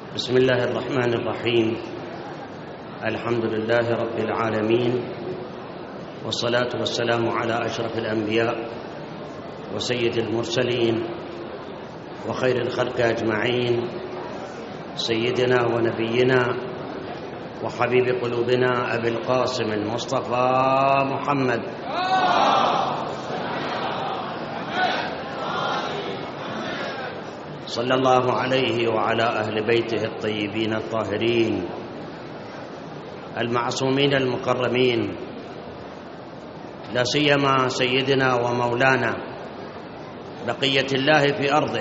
بسم الله الرحمن الرحيم. الحمد لله رب العالمين، والصلاة والسلام على أشرف الأنبياء وسيد المرسلين وخير الخلق أجمعين، سيدنا ونبينا وحبيب قلوبنا أبي القاسم المصطفى محمد صلى الله عليه وعلى أهل بيته الطيبين الطاهرين المعصومين المكرمين، لا سيما سيدنا ومولانا بقية الله في أرضه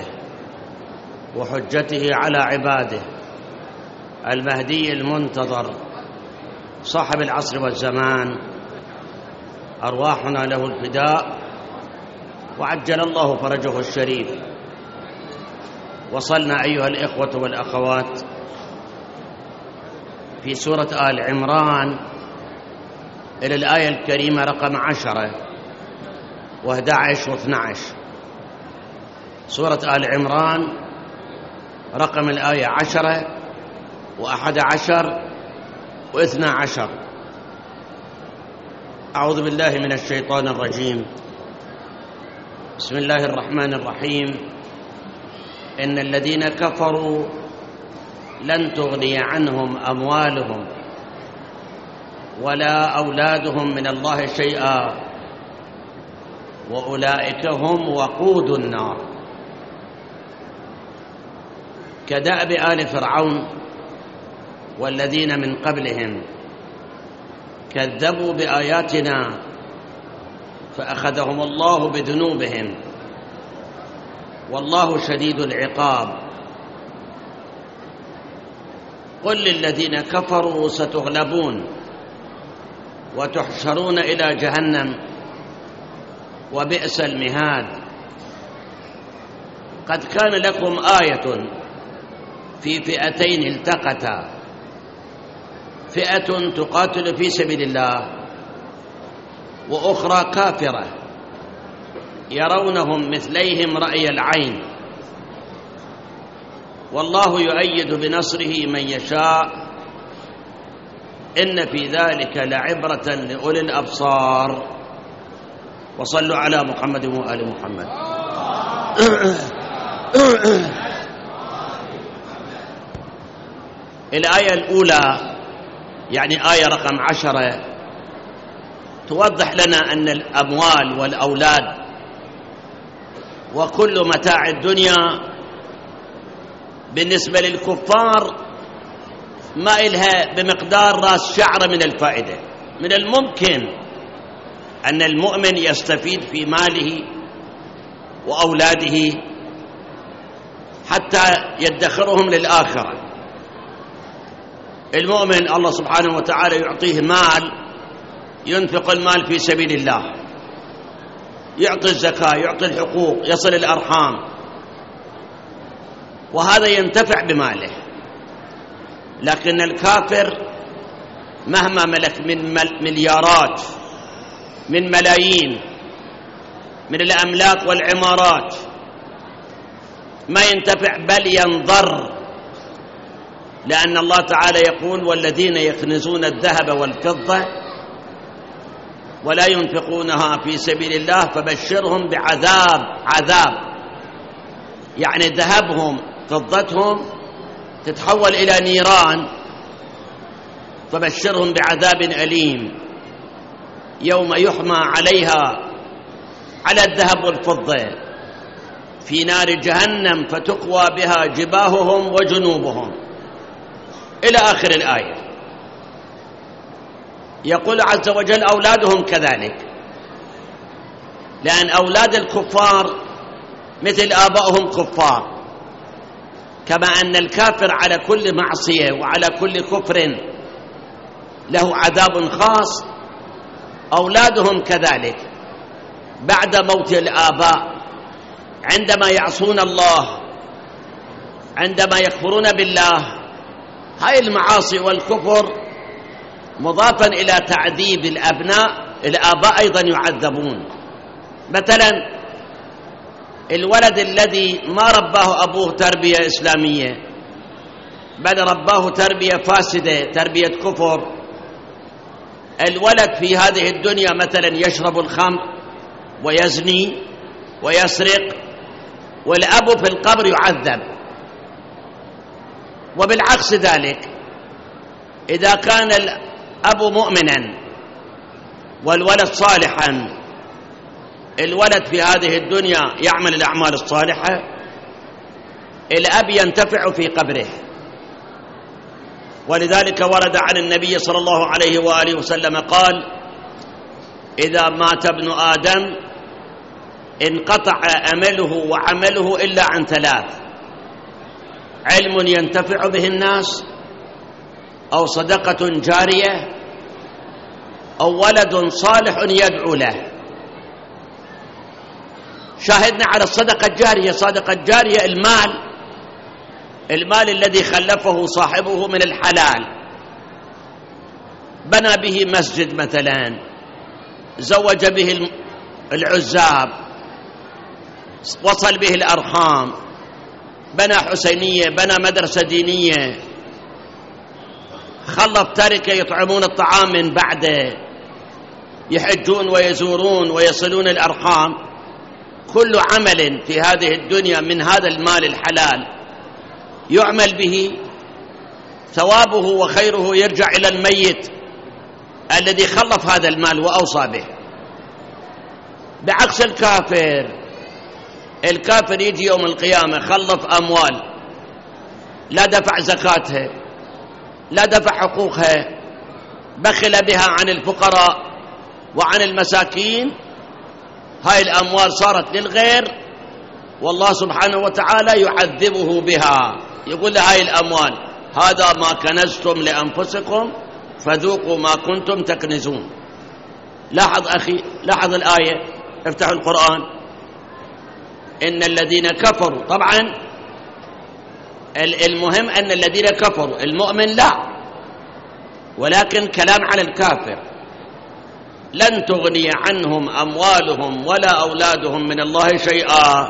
وحجته على عباده المهدي المنتظر صاحب العصر والزمان، أرواحنا له الفداء وعجل الله فرجه الشريف. وصلنا أيها الإخوة والأخوات في سورة آل عمران إلى الآية الكريمة رقم 10 و11 و12. سورة آل عمران رقم الآية 10 و11 و12. أعوذ بالله من الشيطان الرجيم. بسم الله الرحمن الرحيم. إن الذين كفروا لن تغني عنهم أموالهم ولا أولادهم من الله شيئا وأولئك هم وقود النار. كدأب آل فرعون والذين من قبلهم كذبوا بآياتنا فأخذهم الله بذنوبهم والله شديد العقاب. قل للذين كفروا ستغلبون وتحشرون إلى جهنم وبئس المهاد. قد كان لكم آية في فئتين التقتا، فئة تقاتل في سبيل الله وأخرى كافرة يرونهم مثليهم رأي العين، والله يؤيد بنصره من يشاء، إن في ذلك لعبرة لأولي الأبصار. وصلوا على محمد وآل محمد. الآية الأولى يعني آية رقم 10 توضح لنا أن الأموال والأولاد وكل متاع الدنيا بالنسبة للكفار ما إلها بمقدار راس شعر من الفائدة. من الممكن أن المؤمن يستفيد في ماله وأولاده حتى يدخرهم للآخرة. المؤمن الله سبحانه وتعالى يعطيه مال ينفق المال في سبيل الله، يعطي الزكاة، يعطي الحقوق، يصل الأرحام، وهذا ينتفع بماله. لكن الكافر مهما ملك من مليارات من ملايين من الأملاك والعمارات ما ينتفع بل ينضر، لأن الله تعالى يقول: والذين يكنزون الذهب والفضة ولا ينفقونها في سبيل الله فبشرهم بعذاب. عذاب يعني ذهبهم فضتهم تتحول إلى نيران، فبشرهم بعذاب أليم يوم يحمى عليها على الذهب والفضة في نار جهنم فتقوى بها جباههم وجنوبهم إلى آخر الآية. يقول عز وجل: أولادهم كذلك، لأن أولاد الكفار مثل آبائهم كفار، كما أن الكافر على كل معصية وعلى كل كفر له عذاب خاص، أولادهم كذلك بعد موت الآباء عندما يعصون الله، عندما يكفرون بالله. هاي المعاصي والكفر مضافا إلى تعذيب الأبناء، الآباء أيضا يعذبون. مثلا الولد الذي ما رباه أبوه تربية إسلامية بل رباه تربية فاسدة، تربية كفر. الولد في هذه الدنيا مثلا يشرب الخمر ويزني ويسرق، والأب في القبر يعذب. وبالعكس ذلك، إذا كان الأب مؤمنا والولد صالحا، الولد في هذه الدنيا يعمل الأعمال الصالحة، الأب ينتفع في قبره. ولذلك ورد عن النبي صلى الله عليه وآله وسلم قال: إذا مات ابن آدم انقطع أمله وعمله إلا عن ثلاث: علم ينتفع به الناس، أو صدقة جارية، أو ولد صالح يدعو له. شاهدنا على الصدقة الجارية. الصدقة الجارية المال الذي خلفه صاحبه من الحلال، بنى به مسجد مثلا، زوج به العزاب، وصل به الأرحام، بنى حسينية، بنى مدرسة دينية، خلف تركة يطعمون الطعام من بعده، يحجون ويزورون ويصلون الأرحام. كل عمل في هذه الدنيا من هذا المال الحلال يعمل به، ثوابه وخيره يرجع إلى الميت الذي خلف هذا المال وأوصى به. بعكس الكافر يجي يوم القيامة خلف أموال، لا دفع زكاتها، لا دفع حقوقها، بخل بها عن الفقراء وعن المساكين. هاي الأموال صارت للغير، والله سبحانه وتعالى يعذبه بها، يقول له: هاي الأموال هذا ما كنزتم لأنفسكم فذوقوا ما كنتم تكنزون. لاحظ أخي، لاحظ الآية، افتحوا القرآن. إن الذين كفروا، طبعا المهم أن الذين كفروا، المؤمن لا، ولكن كلام على الكافر: لن تغني عنهم أموالهم ولا أولادهم من الله شيئا.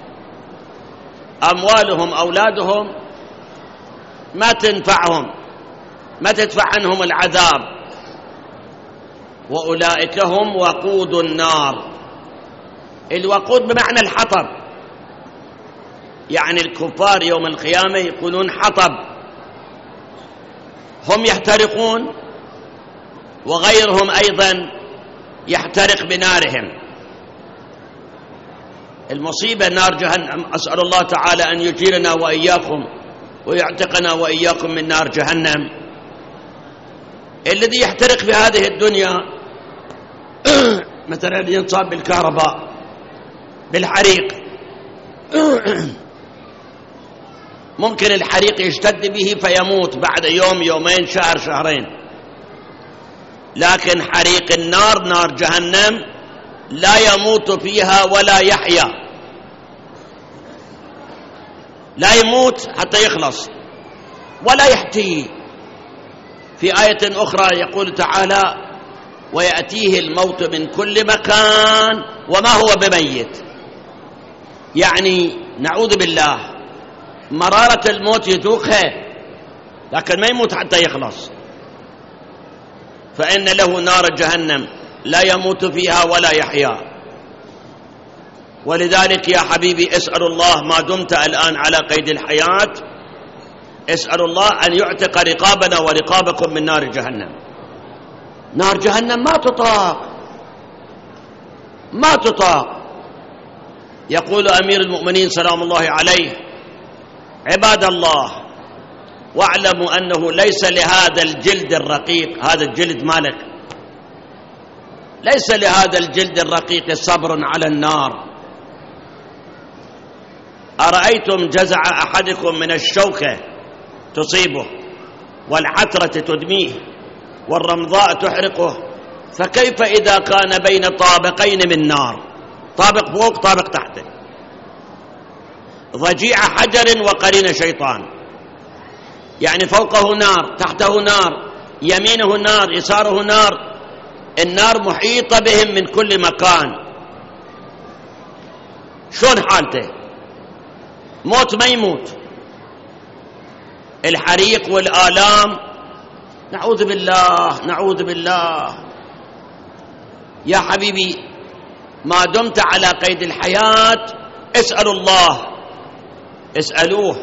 أموالهم أولادهم ما تنفعهم، ما تدفع عنهم العذاب، وأولئك هم وقود النار. الوقود بمعنى الحطب، يعني الكفار يوم القيامة يكونون حطب، هم يحترقون وغيرهم أيضا يحترق بنارهم. المصيبة نار جهنم، أسأل الله تعالى أن يجيرنا وإياكم ويعتقنا وإياكم من نار جهنم. الذي يحترق في هذه الدنيا مثلا ينصاب بالكهرباء، بالحريق، ممكن الحريق يشتد به فيموت بعد يوم، يومين، شهر، شهرين. لكن حريق النار، نار جهنم، لا يموت فيها ولا يحيا، لا يموت حتى يخلص ولا يحتي. في آية أخرى يقول تعالى: ويأتيه الموت من كل مكان وما هو بميت. يعني نعوذ بالله، مرارة الموت يذوقها لكن ما يموت حتى يخلص. فإن له نار جهنم لا يموت فيها ولا يحيا. ولذلك يا حبيبي اسأل الله ما دمت الآن على قيد الحياة، اسأل الله أن يعتق رقابنا ورقابكم من نار جهنم. نار جهنم ما تطاق. يقول أمير المؤمنين سلام الله عليه: عباد الله، واعلموا أنه ليس لهذا الجلد الرقيق، هذا الجلد مالك، ليس لهذا الجلد الرقيق صبر على النار. أرأيتم جزع أحدكم من الشوكة تصيبه، والعترة تدميه، والرمضاء تحرقه، فكيف إذا كان بين طابقين من نار، طابق فوق طابق تحته، ضجيع حجر وقرين شيطان، يعني فوقه نار، تحته نار، يمينه نار، يساره نار، النار محيطة بهم من كل مكان. شلون حالته؟ موت ما يموت. الحريق والآلام. نعوذ بالله نعوذ بالله. يا حبيبي، ما دمت على قيد الحياة اسألوا الله، اسألوه.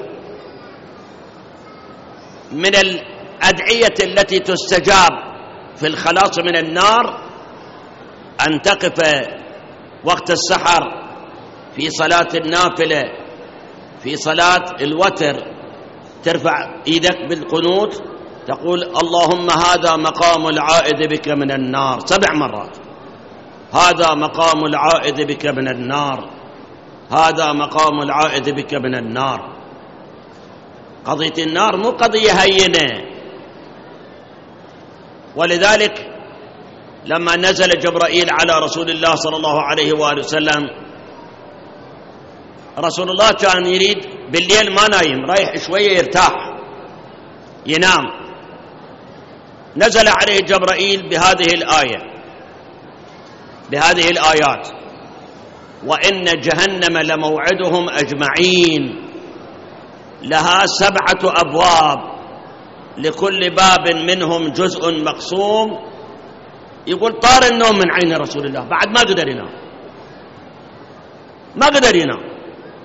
من الأدعية التي تستجاب في الخلاص من النار أن تقف وقت السحر في صلاة النافلة، في صلاة الوتر، ترفع إيدك بالقنوت تقول: اللهم هذا مقام العائد بك من النار 7 مرات. هذا مقام العائد بك من النار، هذا مقام العائد بك من النار. قضية النار مو قضية هينة، ولذلك لما نزل جبرائيل على رسول الله صلى الله عليه وآله وسلم، رسول الله كان يريد بالليل ما نايم، رايح شوية يرتاح ينام. نزل عليه جبرائيل بهذه الآية، بهذه الآيات: وإن جهنم لموعدهم أجمعين لها 7 أبواب لكل باب منهم جزء مقسوم. يقول طار النوم من عين رسول الله، بعد ما قدر ينام، ما قدر ينام.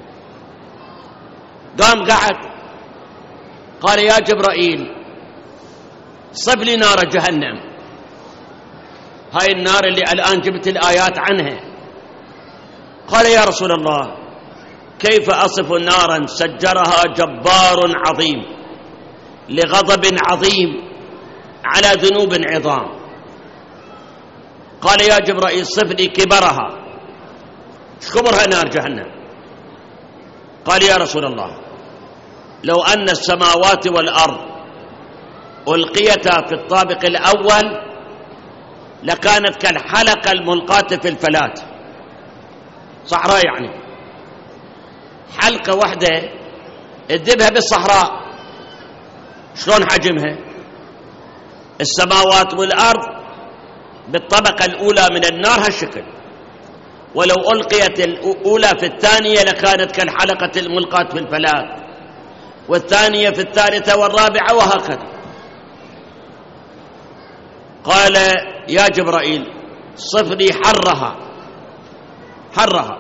قام قعد قال: يا جبرائيل صف لي نار جهنم، هاي النار اللي الآن جبت الآيات عنها. قال: يا رسول الله كيف أصف نارا سجرها جبار عظيم لغضب عظيم على ذنوب عظام؟ قال: يا جبرائيل صف لي كبرها، كبرها نار جهنم. قال: يا رسول الله لو أن السماوات والأرض ألقيتا في الطابق الأول لكانت كالحلقة الملقاة في الفلاة. صحراء يعني حلقة واحدة تذبها بالصحراء، شلون حجمها؟ السماوات والأرض بالطبقة الأولى من النار هالشكل، ولو ألقيت الأولى في الثانية لكانت كالحلقة الملقاة في الفلاة، والثانية في الثالثة والرابعة، وهكذا. قال: يا جبرائيل صف لي حرها، حرها.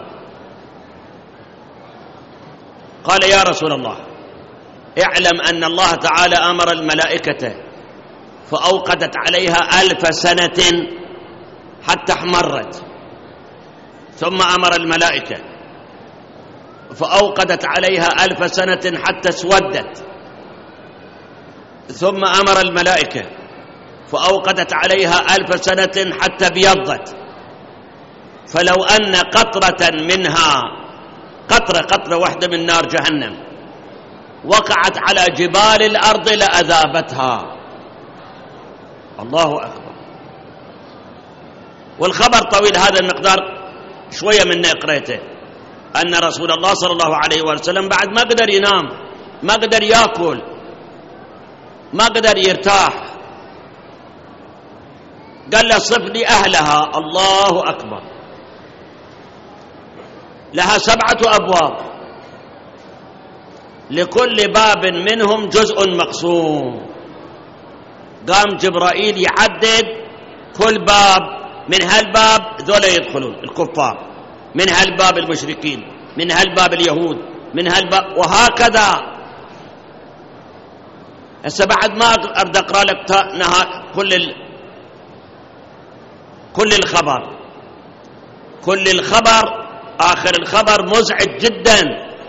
قال: يا رسول الله اعلم أن الله تعالى أمر الملائكة فأوقدت عليها 1000 سنة حتى احمرت، ثم أمر الملائكة فأوقدت عليها 1000 سنة حتى اسودت، ثم أمر الملائكة فأوقدت عليها 1000 سنة حتى ابيضت. فلو أن قطرة منها، قطرة واحدة من نار جهنم، وقعت على جبال الأرض لأذابتها. الله أكبر. والخبر طويل، هذا المقدار شوية منه قريته، أن رسول الله صلى الله عليه وسلم بعد ما قدر ينام، ما قدر يأكل، ما قدر يرتاح، قال له صف لي أهلها. الله أكبر. لها 7 أبواب لكل باب منهم جزء مقسوم. قام جبرائيل يعدد كل باب، من هالباب ذولا يدخلون الكفار، من هالباب المشركين، من هالباب اليهود، من هالباب، وهكذا. هسه بعد ما أرد أقرأ لك كل الخبر. آخر الخبر مزعج جدا،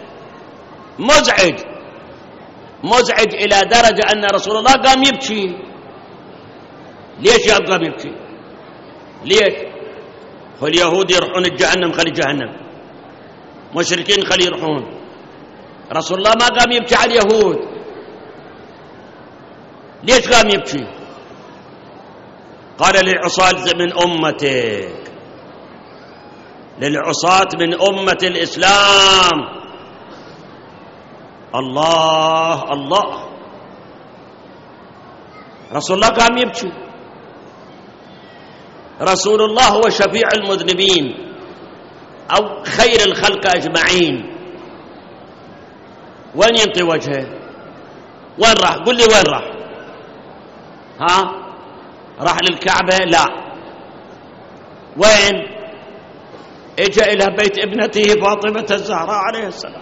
مزعج إلى درجة أن رسول الله قام يبكي. ليش يا قام يبكي؟ ليش؟ واليهود يروحون الجهنم، خلي جهنم، مشركين خلي يروحون. رسول الله ما قام يبكي على اليهود. ليش قام يبكي؟ قال: للعصاة من أمتك، للعصاة من أمة الإسلام. الله الله. رسول الله قام يبكي. رسول الله هو شفيع المذنبين أو خير الخلق أجمعين، وين ينطي وجهه؟ وين راح؟ قل لي وين راح؟ ها؟ راح للكعبة؟ لا. وين؟ اجى إلى بيت ابنته فاطمة الزهراء عليه السلام.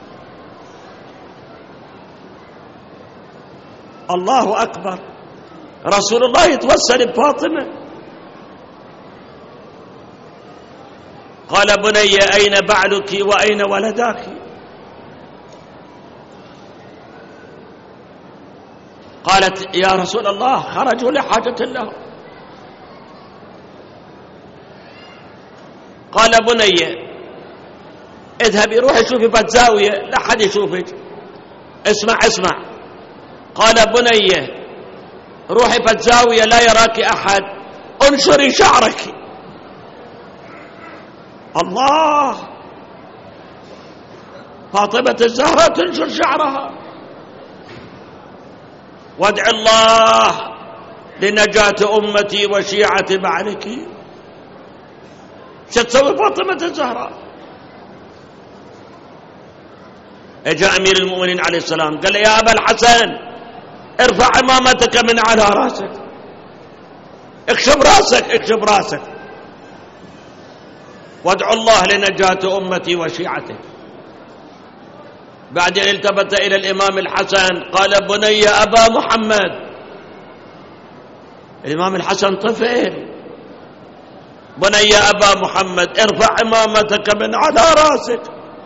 الله أكبر، رسول الله يتوسل بفاطمة. قال بني أين بعلك وأين ولداك؟ قالت يا رسول الله خرجوا لحاجة لهم. قال بني اذهبي روحي شوفي بزاوية لا حد يشوفك. اسمع قال بني روحي بزاوية لا يراك أحد، انشري شعرك. الله، فاطمة الزهراء تنشر شعرها. وادع الله لنجاة أمتي وشيعة بعلك. شو تسوي فاطمة الزهراء؟ اجا أمير المؤمنين عليه السلام قال يا أبا الحسن ارفع عمامتك من على راسك، اكشف راسك، وادعو الله لنجاة أمتي وشيعتك. بعدين التفت إلى الإمام الحسن قال بني أبا محمد. الإمام الحسن طفل. بني أبا محمد ارفع عمامتك من على راسك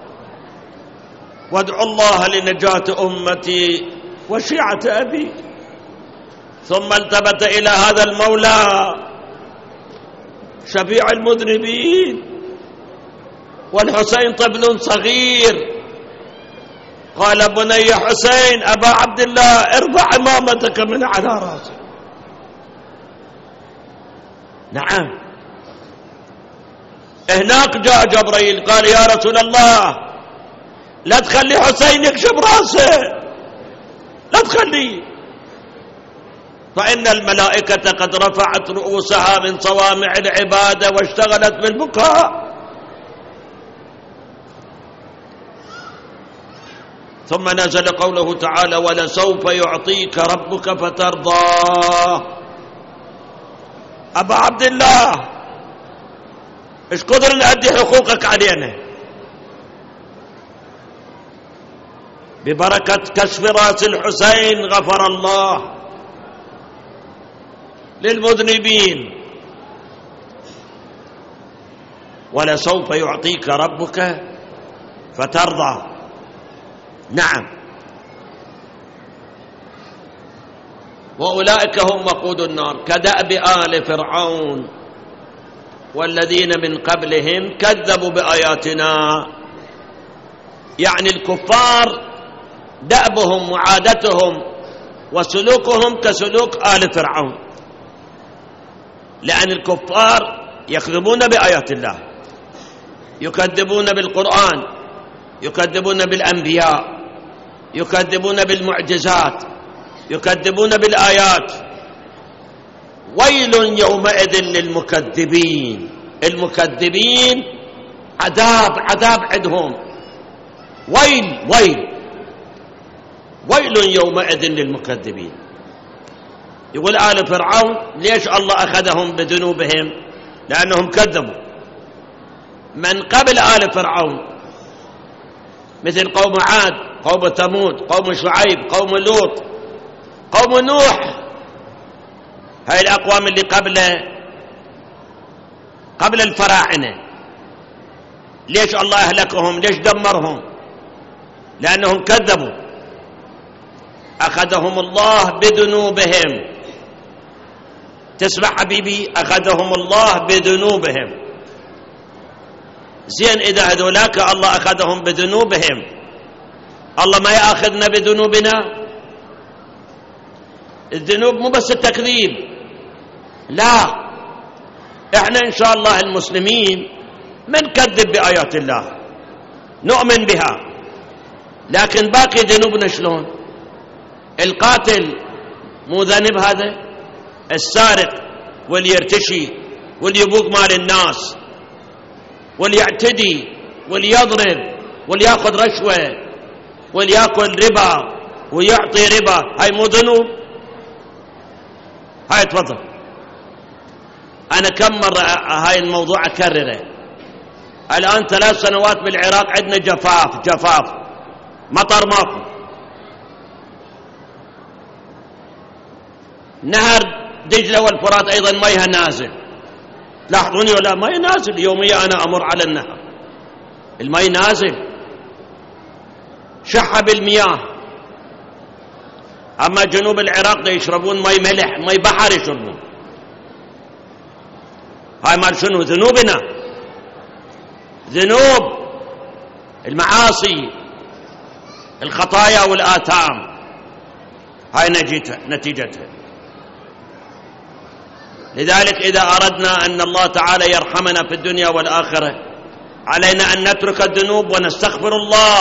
وادعو الله لنجاة أمتي وشيعة أبي. ثم التفت إلى هذا المولى شفيع المذنبين والحسين طفل صغير. قال بني حسين أبا عبد الله ارفع عمامتك من على راسك. نعم. هناك جاء جبريل قال يا رسول الله لا تخلي حسين يكشف راسه، لا تخليه، فإن الملائكة قد رفعت رؤوسها من صوامع العبادة واشتغلت بالبكاء. ثم نزل قوله تعالى ولسوف يعطيك ربك فترضى. أبا عبد الله ايش قدر نأدي حقوقك علينا؟ ببركة كشف راس الحسين غفر الله للمذنبين. ولسوف يعطيك ربك فترضى. نعم. وأولئك هم وقود النار كدأب آل فرعون والذين من قبلهم كذبوا بآياتنا. يعني الكفار دأبهم وعادتهم وسلوكهم كسلوك آل فرعون، لأن الكفار يكذبون بآيات الله، يكذبون بالقرآن، يكذبون بالأنبياء، يكذبون بالمعجزات، يكذبون بالآيات. ويل يومئذ للمكذبين. المكذبين عذاب عندهم. ويل يومئذ للمكذبين. يقول آل فرعون ليش الله أخذهم بذنوبهم؟ لأنهم كذبوا. من قبل آل فرعون مثل قوم عاد، قوم ثمود، قوم شعيب، قوم لوط، قوم نوح، هاي الأقوام اللي قبل الفراعنة. ليش الله أهلكهم؟ ليش دمرهم؟ لأنهم كذبوا. أخذهم الله بذنوبهم. تسمع حبيبي؟ أخذهم الله بذنوبهم. زين إذا هذولاك الله أخذهم بذنوبهم، الله ما يأخذنا بذنوبنا؟ الذنوب مو بس التكذيب، لا، احنا إن شاء الله المسلمين ما نكذب بآيات الله، نؤمن بها، لكن باقي ذنوبنا شلون؟ القاتل مو ذنب هذا؟ السارق واللي يرتشي واللي يبوق مال الناس واللي يعتدي واللي يضرب واللي ياخذ رشوة واللي ياكل ربا ويعطي ربا، هاي مو ذنوب؟ هاي تفضل. أنا كم مرة هاي الموضوع أكرره. الآن 3 سنوات بالعراق عندنا جفاف مطر ماكو. نهر دجلة والفرات أيضا ميها نازل، لاحظوني ولا مي نازل؟ يوميا أنا أمر على النهر المي نازل، شح بالمياه. أما جنوب العراق دا يشربون مي ملح، مي بحر يشربون. هاي مال شنو؟ ذنوبنا، ذنوب المعاصي الخطايا والآثام، هاي نتيجتها. لذلك إذا أردنا أن الله تعالى يرحمنا في الدنيا والآخرة علينا أن نترك الذنوب ونستغفر الله.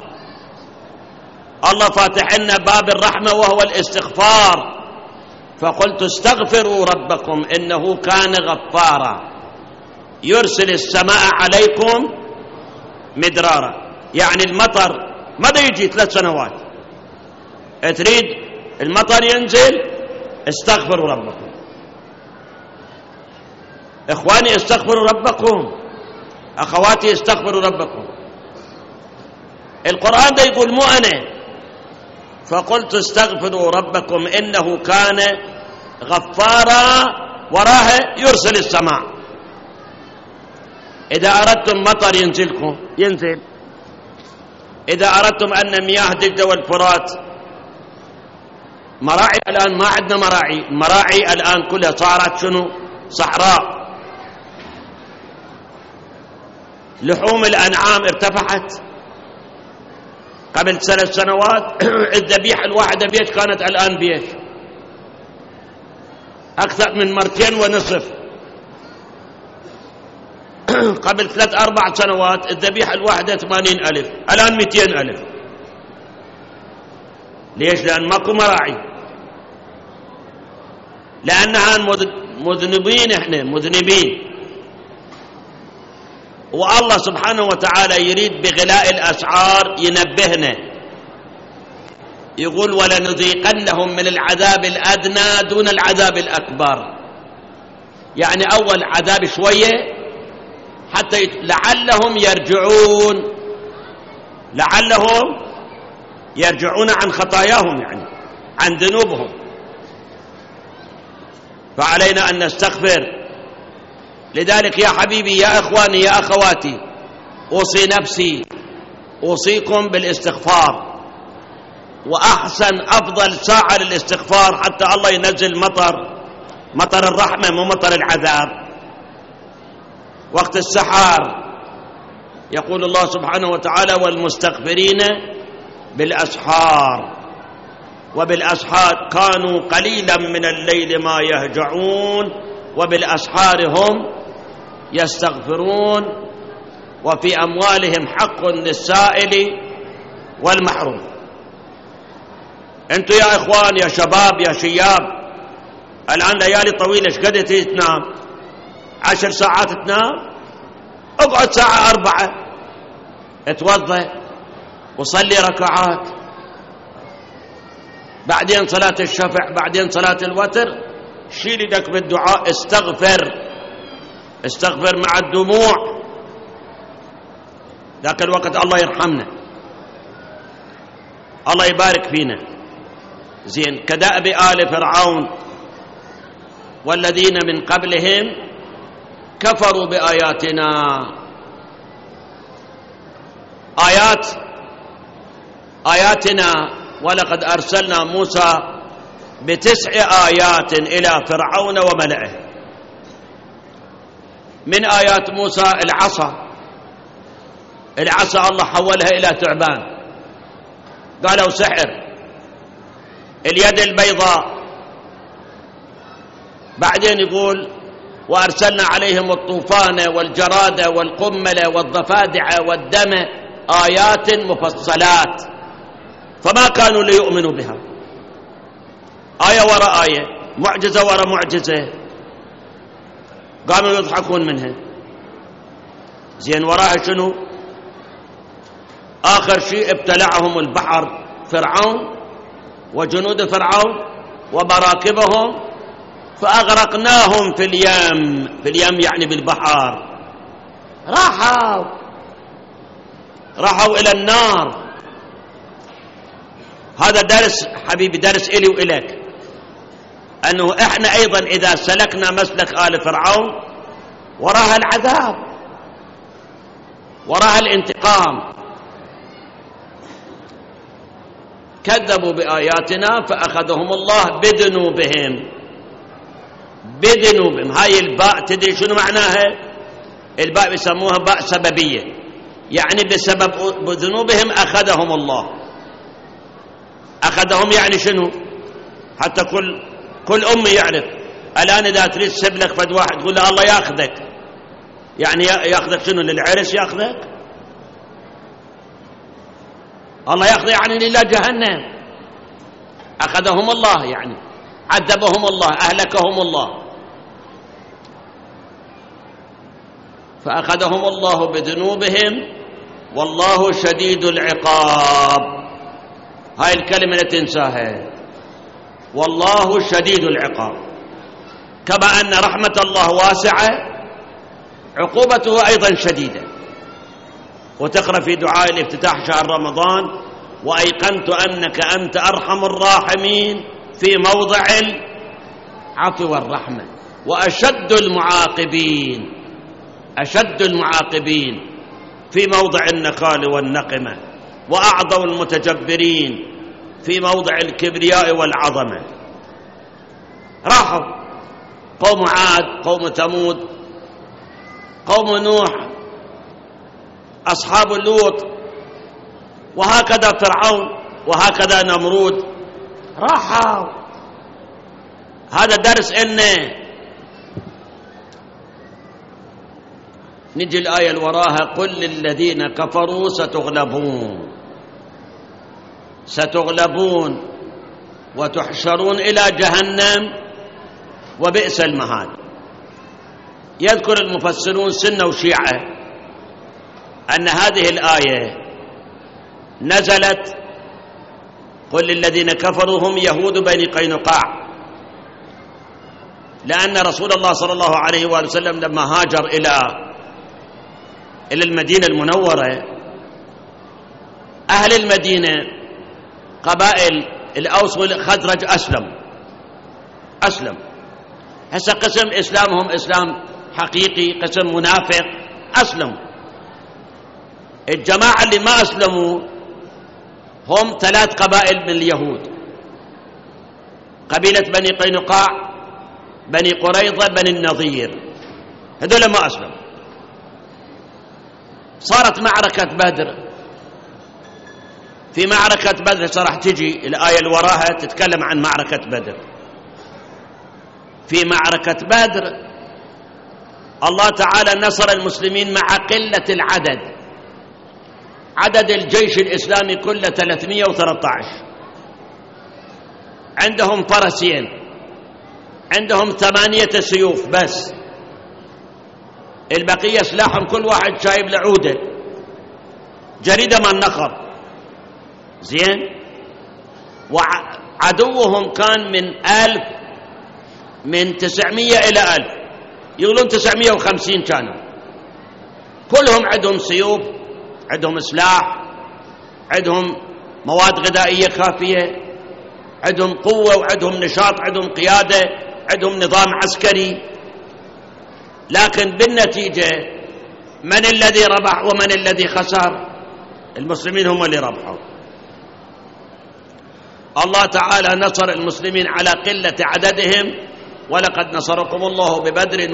الله فاتح لنا باب الرحمة وهو الاستغفار، فقلت استغفروا ربكم إنه كان غفارا يرسل السماء عليكم مدرارا. يعني المطر ماذا يجي 3 سنوات، تريد المطر ينزل، استغفروا ربكم. إخواني استغفروا ربكم، أخواتي استغفروا ربكم. القرآن ده يقول مو أنا، فقلت استغفروا ربكم إنه كان غفارا، وراه يرسل السماء. إذا أردتم مطر ينزلكم ينزل. إذا أردتم أن مياه دجلة والفرات، مراعي الآن ما عندنا مراعي الآن كلها صارت شنو؟ صحراء. لحوم الأنعام ارتفعت. قبل 3 سنوات الذبيحة الواحدة بيش كانت الآن بيش أكثر من 2.5 مرات. قبل 3-4 سنوات الذبيحة الواحدة 80,000، الآن 200,000. ليش؟ لأن ماكو مراعي، لأنها مذنبين، إحنا مذنبين. والله سبحانه وتعالى يريد بغلاء الأسعار ينبهنا، يقول ولنذيقنهم من العذاب الأدنى دون العذاب الأكبر. يعني أول عذاب شوية حتى لعلهم يرجعون عن خطاياهم، يعني عن ذنوبهم. فعلينا أن نستغفر. لذلك يا حبيبي، يا إخواني، يا أخواتي، أوصي نفسي، أوصيكم بالاستغفار. وأحسن أفضل ساعة للاستغفار حتى الله ينزل مطر الرحمة مو مطر العذاب. وقت السحر يقول الله سبحانه وتعالى والمستغفرين بالأسحار، وبالأسحار كانوا قليلا من الليل ما يهجعون وبالأسحار هم يستغفرون وفي أموالهم حق للسائل والمحروم. أنتوا يا إخوان، يا شباب، يا شياب، الآن ليالي طويلة، ايش قد تنام؟ 10 ساعات تنام؟ اقعد ساعة 4، اتوضى وصلي ركعات، بعدين صلاة الشفع، بعدين صلاة الوتر، شيل يدك بالدعاء، استغفر مع الدموع. ذاك الوقت الله يرحمنا، الله يبارك فينا. زين، كدأب آل فرعون والذين من قبلهم كفروا بآياتنا. آياتنا ولقد أرسلنا موسى ب9 آيات إلى فرعون وملئه. من آيات موسى العصا الله حولها إلى ثعبان، قالوا سحر. اليد البيضاء، بعدين يقول وأرسلنا عليهم الطوفان والجراد والقمل والضفادع والدم آيات مفصلات فما كانوا ليؤمنوا بها. آية وراء آية، معجزة وراء معجزة، قاموا يضحكون منها. زين، وراها شنو؟ آخر شيء ابتلعهم البحر، فرعون وجنود فرعون ومراكبهم فأغرقناهم في اليم يعني بالبحر. راحوا إلى النار. هذا درس حبيبي، درس إلي وإليك، أنه إحنا أيضا إذا سلكنا مسلك آل فرعون وراها العذاب، وراها الانتقام. كذبوا بآياتنا فأخذهم الله بذنوبهم. هاي الباء تدري شنو معناها؟ الباء بيسموها باء سببية، يعني بسبب ذنوبهم أخذهم الله. أخذهم يعني شنو؟ حتى كل أم يعرف الآن إذا تريد تسب لك فد واحد تقول له الله يأخذك، يعني يأخذك شنو؟ للعرس يأخذك؟ الله يأخذ يعني إلى جهنم. أخذهم الله يعني عذبهم الله، أهلكهم الله. فأخذهم الله بذنوبهم والله شديد العقاب. هاي الكلمة لا تنساها، والله شديد العقاب. كما أن رحمة الله واسعة عقوبته أيضا شديدة. وتقرأ في دعاء الافتتاح شهر رمضان: وأيقنت أنك أنت أرحم الراحمين في موضع العفو والرحمة، وأشد المعاقبين في موضع النقال والنقمة، وأعظم المتجبرين في موضع الكبرياء والعظمة. راحوا قوم عاد، قوم ثمود، قوم نوح، أصحاب اللوط، وهكذا فرعون، وهكذا نمرود. راحوا. هذا درس إنه نجي الآية اللي وراها: قل للذين كفروا ستغلبون وتحشرون إلى جهنم وبئس المهاد. يذكر المفسرون سنة وشيعة أن هذه الآية نزلت قل للذين كفروا هم يهود بني قينقاع، لأن رسول الله صلى الله عليه وآله وسلم لما هاجر إلى المدينة المنورة، أهل المدينة قبائل الأوس والخزرج أسلم. هسه قسم إسلامهم إسلام حقيقي، قسم منافق أسلم. الجماعة اللي ما أسلموا هم 3 قبائل من اليهود: قبيلة بني قينقاع، بني قريظة، بني النضير. هذول ما أسلموا. صارت معركة بدر. في معركة بدر صراحة تجي الآية اللي وراها تتكلم عن معركة بدر. في معركة بدر الله تعالى نصر المسلمين مع قلة العدد. عدد الجيش الإسلامي كله 313. عندهم فرسين، عندهم 8 سيوف بس، البقية سلاحهم كل واحد شايب لعودة، جريدة من نخر. زين. وعدوهم كان من 900 إلى 1000، يقولون 950 كانوا. كلهم عندهم سيوف، عندهم سلاح، عندهم مواد غذائية كافية، عندهم قوة وعندهم نشاط، عندهم قيادة، عندهم نظام عسكري. لكن بالنتيجة من الذي ربح ومن الذي خسر؟ المسلمين هم اللي ربحوا. الله تعالى نصر المسلمين على قلة عددهم: ولقد نصركم الله ببدر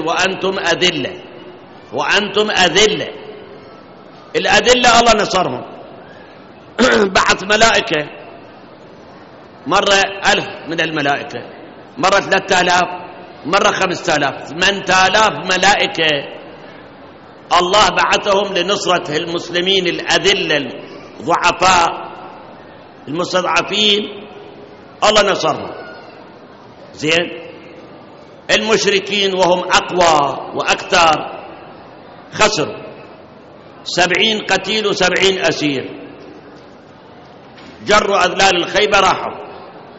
وأنتم أذلة. الأذلة الله نصرهم. بعث ملائكة، مرة 1000 من الملائكة، مرة 3000، مرة 5000، 8000 ملائكة الله بعثهم لنصرة المسلمين الأذلة الضعفاء المستضعفين. الله نصرهم. زين. المشركين وهم أقوى وأكثر خسر 70 قتيل و70 أسير. جروا أذلال الخيبة راحوا.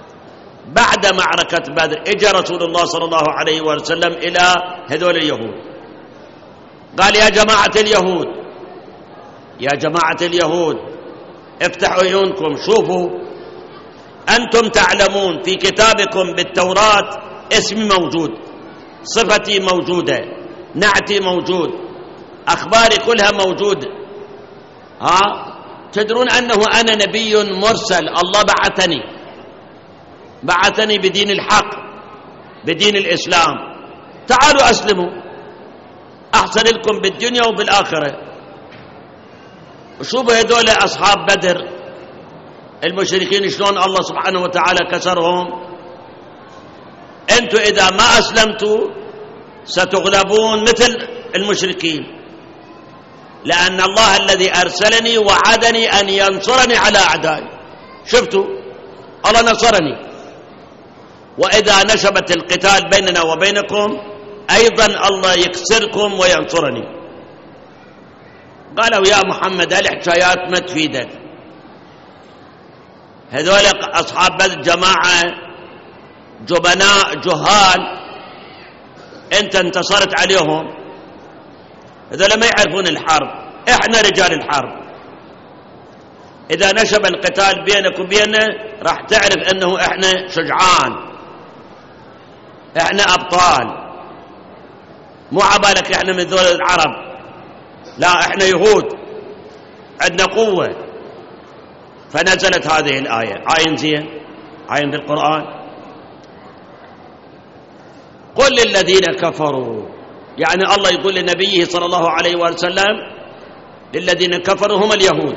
بعد معركة بدر اجى رسول الله صلى الله عليه وسلم إلى هذول اليهود، قال يا جماعة اليهود، يا جماعة اليهود افتحوا عيونكم، شوفوا أنتم تعلمون في كتابكم بالتوراة اسمي موجود، صفتي موجودة، نعتي موجود، أخباري كلها موجودة. تدرون أنه أنا نبي مرسل، الله بعثني بدين الحق، بدين الإسلام، تعالوا أسلموا أحسن لكم بالدنيا وبالآخرة. وشوفوا هذول أصحاب بدر المشركين شلون الله سبحانه وتعالى كسرهم. أنتم إذا ما أسلمتوا ستغلبون مثل المشركين، لأن الله الذي أرسلني وعدني أن ينصرني على أعدائي. شفتوا الله نصرني، وإذا نشبت القتال بيننا وبينكم أيضا الله يكسركم وينصرني. قالوا يا محمد هالحكايات ما تفيدك، هذول أصحاب بدر جماعة جبناء جهال، أنت انتصرت عليهم، هذول ما يعرفون الحرب، إحنا رجال الحرب. إذا نشب القتال بينك وبيننا راح تعرف أنه إحنا شجعان، إحنا أبطال، مو عبالك إحنا من ذول العرب، لا إحنا يهود عندنا قوة. فنزلت هذه الآية، آية زين، آية بالقرآن، قل للذين كفروا، يعني الله يقول لنبيه صلى الله عليه وسلم للذين كفروا هم اليهود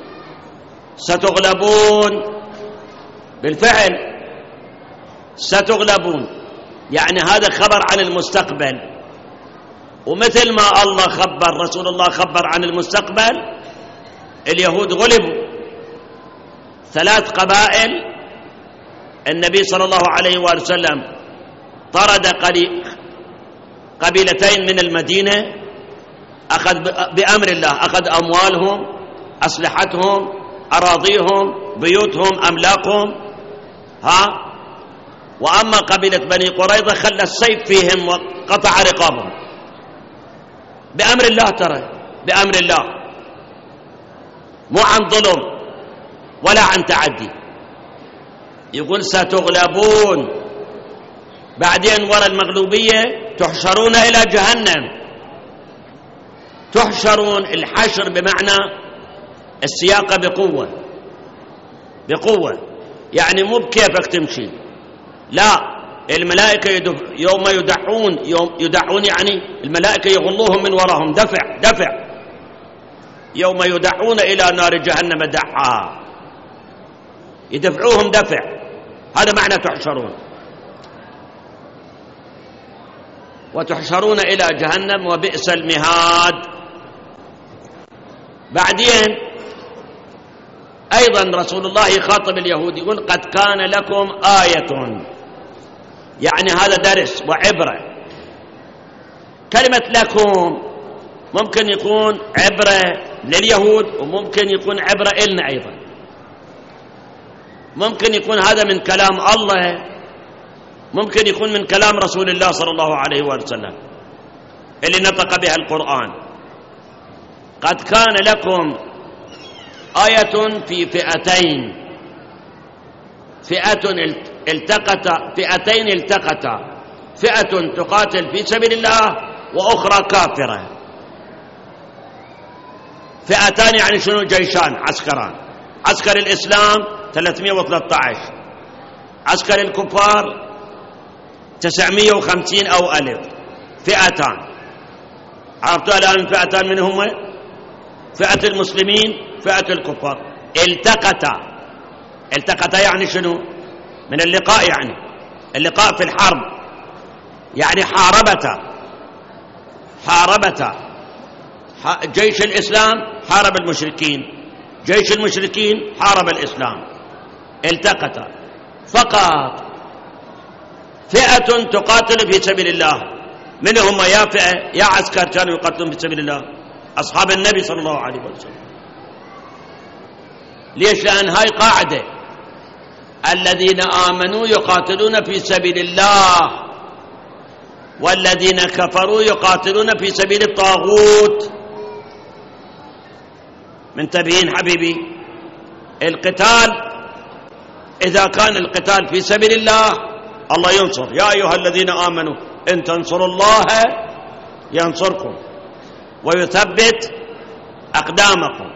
ستغلبون، بالفعل ستغلبون، يعني هذا خبر عن المستقبل. ومثل ما الله خبر، رسول الله خبر عن المستقبل، اليهود غلبوا 3 قبائل. النبي صلى الله عليه وسلم طرد قبيلتين من المدينة، أخذ بأمر الله، أخذ أموالهم، أسلحتهم، أراضيهم، بيوتهم، أملاكهم. وأما قبيلة بني قريظة خلى السيف فيهم وقطع رقابهم بأمر الله، ترى بأمر الله، مو عن ظلم ولا عن تعدي. يقول ستغلبون، بعدين وراء المغلوبية تحشرون إلى جهنم. تحشرون، الحشر بمعنى السياقة بقوة، يعني مو بكيفك تمشي، لا، الملائكة يوم يدعون يعني الملائكة يغلوهم من وراهم دفع، يوم يدعون إلى نار جهنم دعا، يدفعوهم دفع، هذا معنى تحشرون. وتحشرون إلى جهنم وبئس المهاد. بعدين أيضا رسول الله يخاطب اليهود يقول قد كان لكم آية، يعني هذا درس وعبرة. كلمة لكم ممكن يكون عبرة لليهود، وممكن يكون عبرة إلنا أيضا، ممكن يكون هذا من كلام الله، ممكن يكون من كلام رسول الله صلى الله عليه وسلم اللي نطق بها القرآن. قد كان لكم آية في فئتين، فئتين التقتا، فئة تقاتل في سبيل الله وأخرى كافرة. فئتان يعني شنو؟ جيشان، عسكران، عسكر الإسلام 313، عسكر الكفار 950 أو 1000. فئتان، عرفتوا الآن فئتان من هم؟ فئة المسلمين، فئة الكفار. التقتا يعني شنو؟ من اللقاء، يعني اللقاء في الحرب، يعني حاربتا. جيش الإسلام حارب المشركين، جيش المشركين حارب الإسلام، التقتا. فقط فئة تقاتل في سبيل الله، من هم يا فئة يا عسكر كانوا يقاتلون في سبيل الله؟ أصحاب النبي صلى الله عليه وسلم. ليش؟ لأن هاي قاعدة، الذين آمنوا يقاتلون في سبيل الله والذين كفروا يقاتلون في سبيل الطاغوت. منتبهين حبيبي؟ القتال إذا كان القتال في سبيل الله الله ينصر، يا أيها الذين آمنوا إن تنصروا الله ينصركم ويثبت أقدامكم.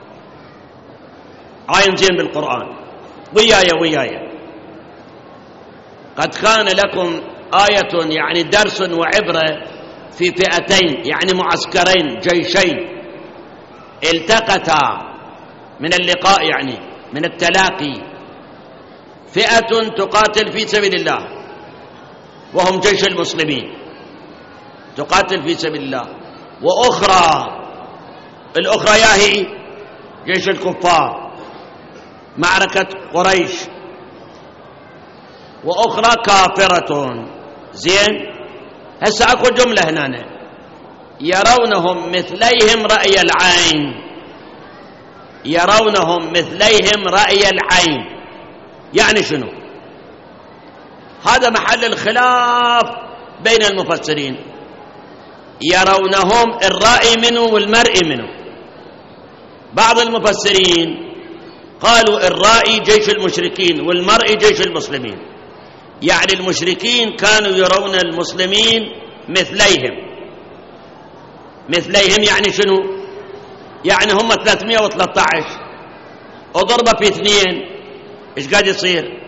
عاين زين بالقرآن وياي. قد كان لكم آية يعني درس وعبرة في فئتين يعني معسكرين جيشين التقتا من اللقاء يعني من التلاقي، فئة تقاتل في سبيل الله وهم جيش المسلمين تقاتل في سبيل الله، الأخرى ياهي جيش الكفار معركة قريش، وأخرى كافرة. زين، هسه أكو جملة هنا يرونهم مثليهم رأي العين، يرونهم مثليهم رأي العين يعني شنو؟ هذا محل الخلاف بين المفسرين. يرونهم الرأي منه والمرئي منه. بعض المفسرين قالوا الرأي جيش المشركين والمرئي جيش المسلمين، يعني المشركين كانوا يرون المسلمين مثليهم يعني شنو؟ يعني هم 313 اضرب في 2 ايش قاعد يصير؟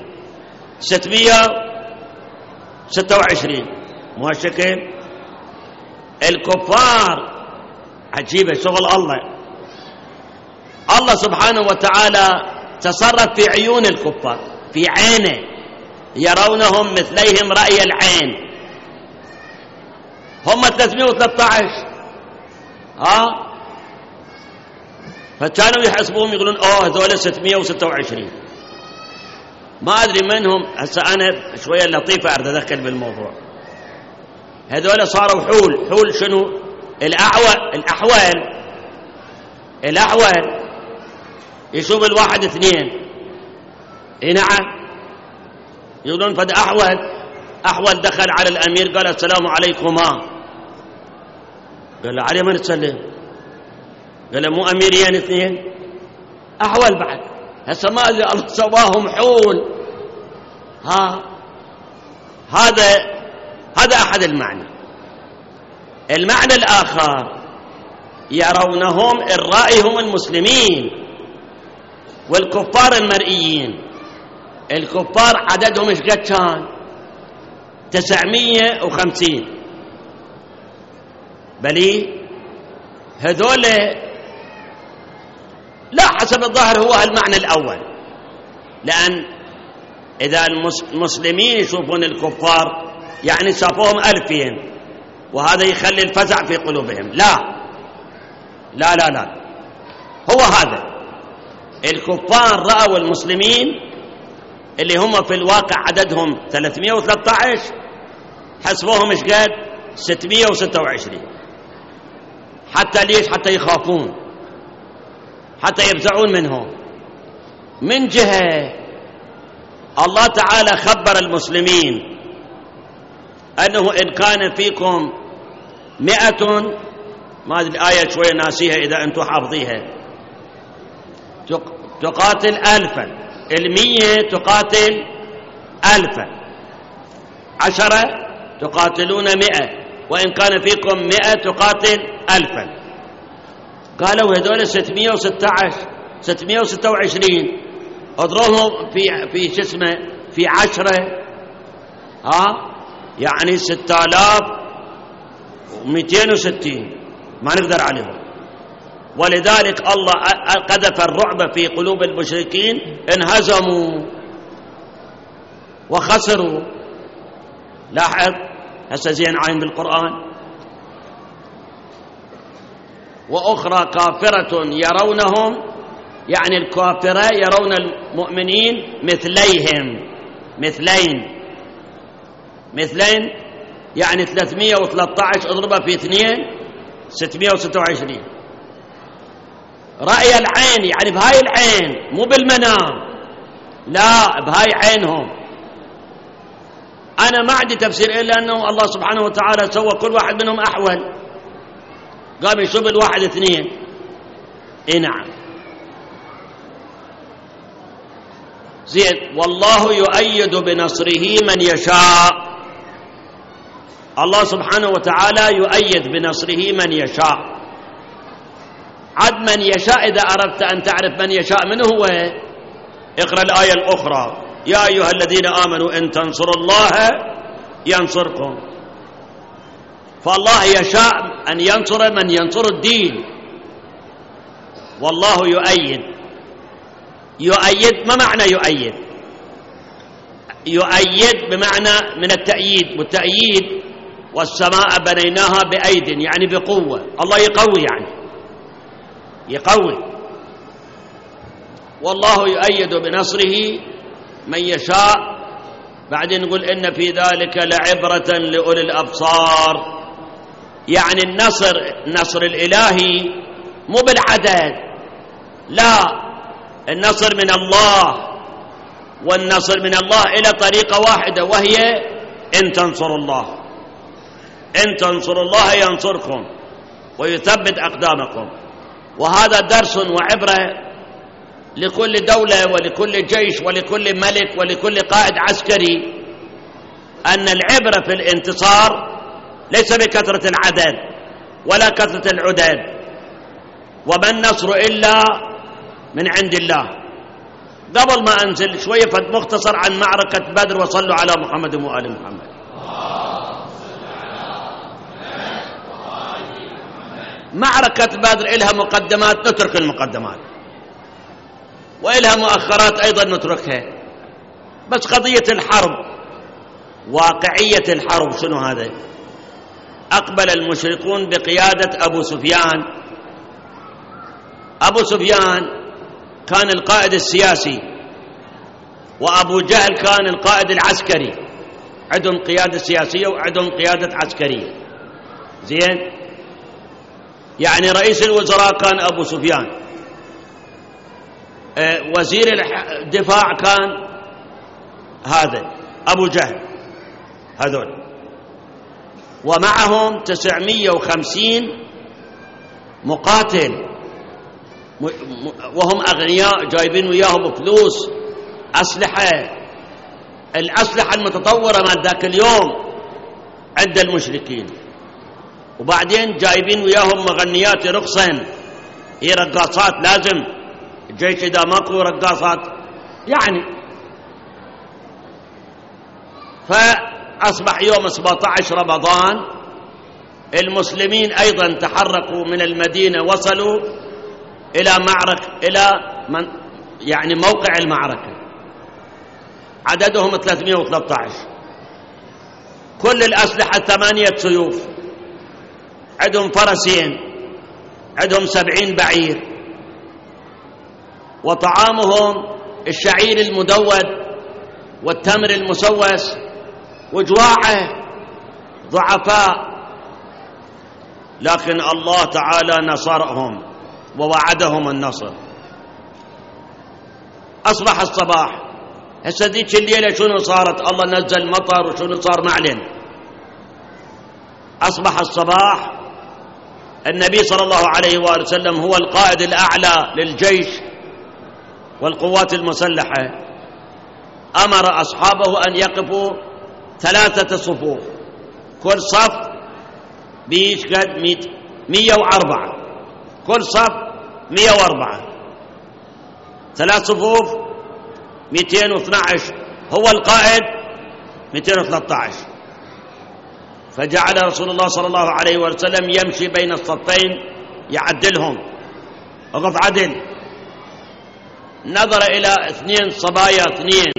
626. مو هالشكل؟ الكفار عجيبة شغل الله سبحانه وتعالى تصرف في عيون الكفار، في عينه، يرونهم مثليهم رأي العين. هم 313 فكانوا يحسبوهم يقولون هذول 626. ما أدري منهم. هسه أنا شوية لطيفة أريد أدخل بالموضوع. هذول صاروا حول شنو؟ الأحوال يشوف الواحد 2. نعم، يقولون فد أحول دخل على الأمير قال السلام عليكما، قال له علي ما نتسلم، قال له مو أميرين 2 أحول بعد. هسه ما أدري الله سواهم حول. هذا أحد المعنى. المعنى الآخر يرونهم الرأي هم المسلمين والكفار المرئيين. الكفار عددهم ايش قد كان؟ 950. بلي هذول لا، حسب الظاهر هو المعنى الأول، لأن إذا المسلمين يشوفون الكفار يعني شافوهم 2000 وهذا يخلي الفزع في قلوبهم. لا هو هذا الكفار رأوا المسلمين اللي هم في الواقع عددهم 313 حسبوهم ايش قد؟ 626. حتى ليش؟ حتى يخافون، حتى يفزعون منهم. من جهة الله تعالى خبر المسلمين أنه إن كان فيكم 100، ما أدري الآية شوية ناسيها إذا أنتم حافظيها، تقاتل 1000، 100 تقاتل 1000، 10 تقاتلون 100، وإن كان فيكم 100 تقاتل 1000. قالوا هذول 626 اضربهم في جسمه في 10 يعني 6260 ما نقدر عليهم. ولذلك الله قذف الرعب في قلوب المشركين، انهزموا وخسروا. لاحظ هسه زين عين بالقرآن. وأخرى كافرة يرونهم يعني الكافرة يرون المؤمنين مثليهم، مثلين يعني 313 اضربها في 2 626. رأي العين يعني بهاي العين مو بالمنام، لا، بهاي عينهم. أنا ما عندي تفسير إلا أنه الله سبحانه وتعالى سوى كل واحد منهم أحول، قام يشوف الواحد اثنين. نعم زين. والله يؤيد بنصره من يشاء. الله سبحانه وتعالى يؤيد بنصره من يشاء. عد من يشاء، إذا أردت أن تعرف من يشاء منه هو، اقرأ الآية الأخرى: يا أيها الذين آمنوا إن تنصروا الله ينصركم. فالله يشاء أن ينصر من ينصر الدين، والله يؤيد. يؤيد، ما معنى يؤيد؟ يؤيد بمعنى من التأييد، والتأييد والسماء بنيناها بأيد، يعني بقوة. الله يقوي، يعني يقوي. والله يؤيد بنصره من يشاء. بعدين نقول إن في ذلك لعبرة لأولي الأبصار. يعني النصر الإلهي مو بالعدد، لا، النصر من الله، والنصر من الله إلى طريقة واحدة، وهي إن تنصروا الله. إن تنصروا الله ينصركم ويثبت أقدامكم. وهذا درس وعبرة لكل دولة ولكل جيش ولكل ملك ولكل قائد عسكري، أن العبرة في الانتصار ليس بكثرة العدد ولا كثرة العدد، وما النصر إلا من عند الله. قبل ما أنزل شوية مختصر عن معركة بدر، وصلوا على محمد وآل محمد. معركة بدر إلها مقدمات، نترك المقدمات، وإلها مؤخرات أيضا نتركها. بس قضية الحرب، واقعية الحرب شنو هذا؟ أقبل المشركون بقيادة أبو سفيان. أبو سفيان كان القائد السياسي، وأبو جهل كان القائد العسكري. عندهم قيادة سياسية وعندهم قيادة عسكرية. زين، يعني رئيس الوزراء كان أبو سفيان، وزير الدفاع كان هذا أبو جهل، هذول، ومعهم 950 مقاتل، وهم أغنياء، جايبين وياهم فلوس، أسلحة، الأسلحة المتطورة من ذاك اليوم عند المشركين. وبعدين جايبين وياهم مغنيات رقصا، هي رقاصات، لازم الجيش إذا ماكو رقاصات يعني. فأصبح يوم 17 رمضان، المسلمين أيضا تحركوا من المدينة، وصلوا إلى يعني موقع المعركة. عددهم 313، كل الأسلحة 8 سيوف، عندهم فرسين، عندهم 70 بعير، وطعامهم الشعير المدود والتمر المسوس، وجواعه ضعفاء. لكن الله تعالى نصرهم ووعدهم النصر. أصبح الصباح. هسه ذيك الليلة شنو صارت؟ الله نزل مطر وشنو صار معلن. أصبح الصباح، النبي صلى الله عليه وآله وسلم هو القائد الأعلى للجيش والقوات المسلحة، أمر أصحابه أن يقفوا 3 صفوف، كل صف بيشقد 104، كل صف 104، 3 صفوف 212، هو القائد 213. فجعل رسول الله صلى الله عليه وسلم يمشي بين الصفين يعدلهم، وقف عدل. نظر إلى 2 صبايا، 2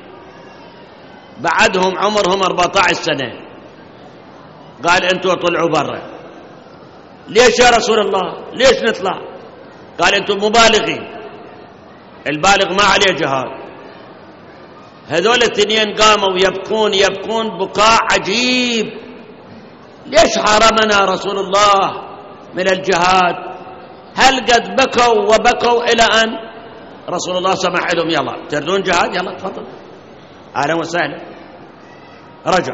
بعدهم عمرهم 14 سنة، قال أنتوا طلعوا برا. ليش يا رسول الله؟ ليش نطلع؟ قال أنتوا مبالغين، البالغ ما عليه جهاد. هذول 2 قاموا يبكون بكاء عجيب. ليش حرمنا رسول الله من الجهاد؟ هل قد بكوا وبكوا إلى أن رسول الله سمح لهم يلا تردون جهاد يلا تفضل أهلا وسهلا. رجع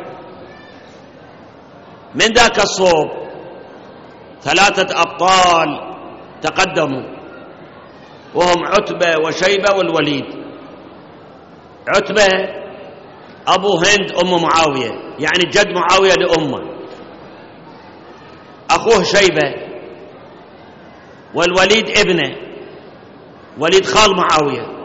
من ذاك الصوب 3 أبطال تقدموا وهم عتبة وشيبة والوليد. عتبة أبو هند أم معاوية يعني جد معاوية لأمه، أخوه شيبة، والوليد ابنه وليد خال معاوية.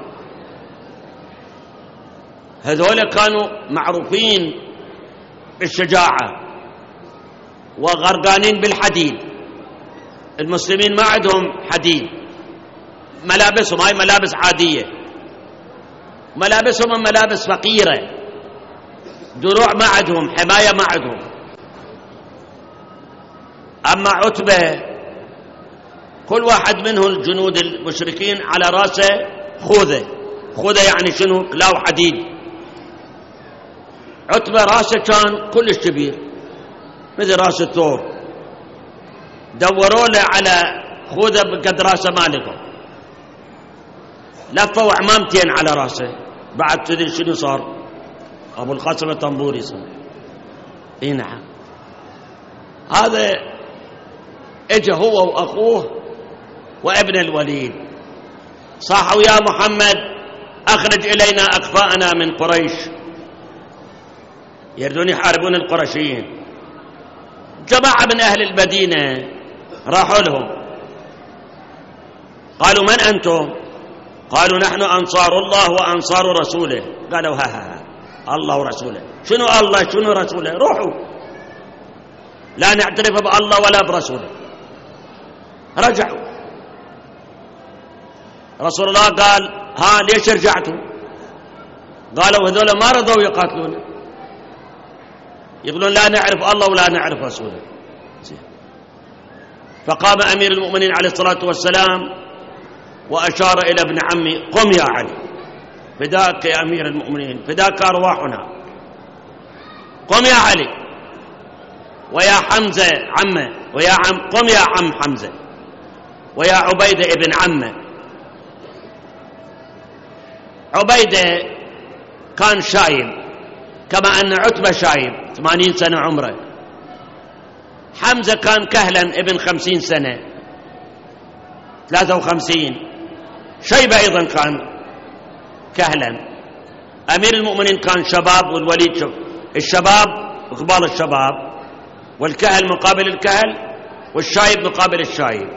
هذول كانوا معروفين بالشجاعة وغرقانين بالحديد. المسلمين ما عندهم حديد، ملابسهم هاي ملابس عادية، ملابسهم ملابس فقيرة، دروع ما عندهم، حماية ما عندهم. أما عتبة كل واحد منهم الجنود المشركين على راسه خوذة. خوذة يعني شنو؟ كلاو حديد. عتبة راسه كان كلش كبير مثل راس الثور، دوروا له على خوذة بقد راسه ما لقوا، لفوا عمامتين على راسه. بعد تدري شنو صار؟ أبو القاسم الطنبوري صار. اي نعم، هذا اجى هو وأخوه وابن الوليد صاحوا يا محمد أخرج إلينا أكفاءنا من قريش، يردون يحاربون القرشيين. جماعة من أهل المدينة راحوا لهم قالوا من أنتم؟ قالوا نحن أنصار الله وأنصار رسوله. قالوا ها الله ورسوله، شنو الله شنو رسوله؟ روحوا لا نعترف بالله ولا برسوله. رجعوا. رسول الله قال ها ليش رجعتوا؟ قالوا هذول ما رضوا يقاتلون، يقولون لا نعرف الله ولا نعرف رسوله. فقام أمير المؤمنين عليه الصلاة والسلام وأشار إلى ابن عمي قم يا علي، فداك يا أمير المؤمنين، فداك أرواحنا، قم يا علي، ويا حمزة عمه، ويا عم قم يا عم حمزة، ويا عبيدة ابن عمه. عبيدة كان شايب كما أن عتبة شايب 80 سنة عمره. حمزة كان كهلا ابن 50 سنة 53. شيبة أيضا كان كهلا. أمير المؤمنين كان شباب والوليد شب. الشباب قبال الشباب، والكهل مقابل الكهل، والشايب مقابل الشايب.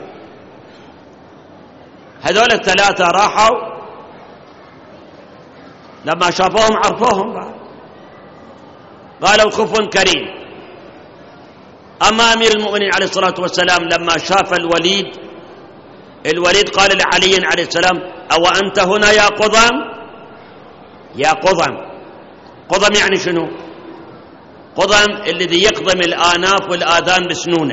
هذول ال3 راحوا لما شافوهم عرفوهم بعد، قالوا خف كريم. أما أمير المؤمنين عليه الصلاة والسلام لما شاف الوليد قال لعلي عليه السلام أو أنت هنا يا قضم؟ يا قضم. قضم يعني شنو؟ قضم الذي يقضم الآناف والآذان بسنونه.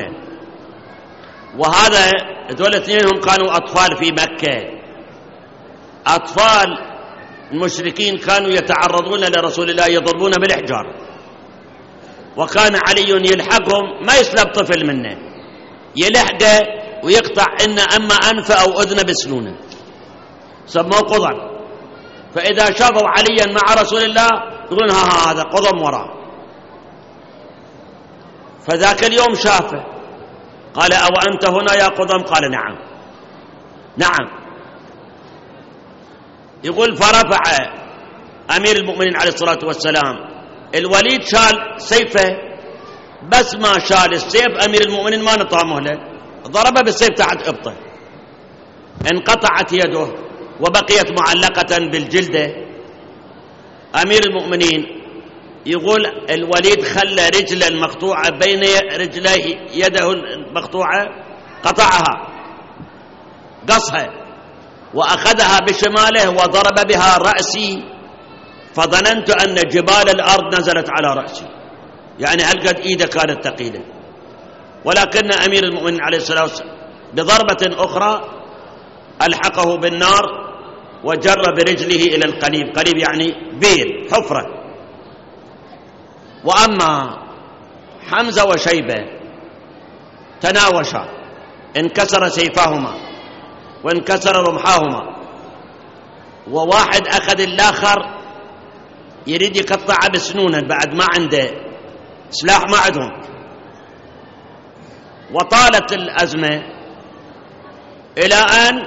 وهذا دول اثنينهم كانوا أطفال في مكة، أطفال المشركين كانوا يتعرضون لرسول الله يضربون بالإحجار، وكان علي يلحقهم ما يسلب طفل منه، يلحقه ويقطع إن أما أنف أو أذن بسنونه، سموه قضم. فإذا شافوا عليا مع رسول الله يقولون هذا قضم وراه. فذاك اليوم شافه قال أو أنت هنا يا قضم؟ قال نعم نعم. يقول فرفع أمير المؤمنين عليه الصلاة والسلام الوليد شال سيفه، بس ما شال السيف أمير المؤمنين ما نطامه له، ضربه بالسيف تحت إبطه، انقطعت يده وبقيت معلقة بالجلدة. أمير المؤمنين يقول الوليد خلى رجله المقطوعة بين رجليه يده المقطوعة قطعها قصها وأخذها بشماله وضرب بها رأسي، فظننت أن جبال الأرض نزلت على رأسي، يعني هل قد إيده كانت ثقيلة. ولكن أمير المؤمنين عليه الصلاة والسلام بضربة أخرى ألحقه بالنار وجر برجله إلى القليب. قليب يعني بير حفرة. وأما حمزة وشيبة تناوشا، انكسر سيفاهما وانكسر رمحاهما، وواحد أخذ الآخر يريد يقطعه بسنونه بعد ما عنده سلاح، ما عندهم. وطالت الأزمة إلى أن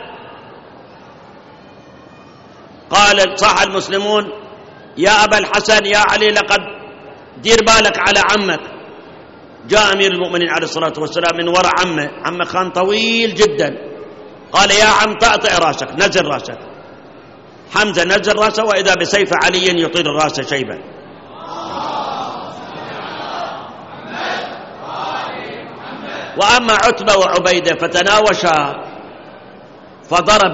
قال صاح المسلمون يا أبا الحسن يا علي لقد دير بالك على عمك. جاء أمير المؤمنين عليه الصلاة والسلام من وراء عمه كان طويل جدا، قال يا عم طأطئ راسك، نزل راسك. حمزة نزل راسه وإذا بسيف علي يطير الراس شيبا. وأما عتبة وعبيدة فتناوشا، فضرب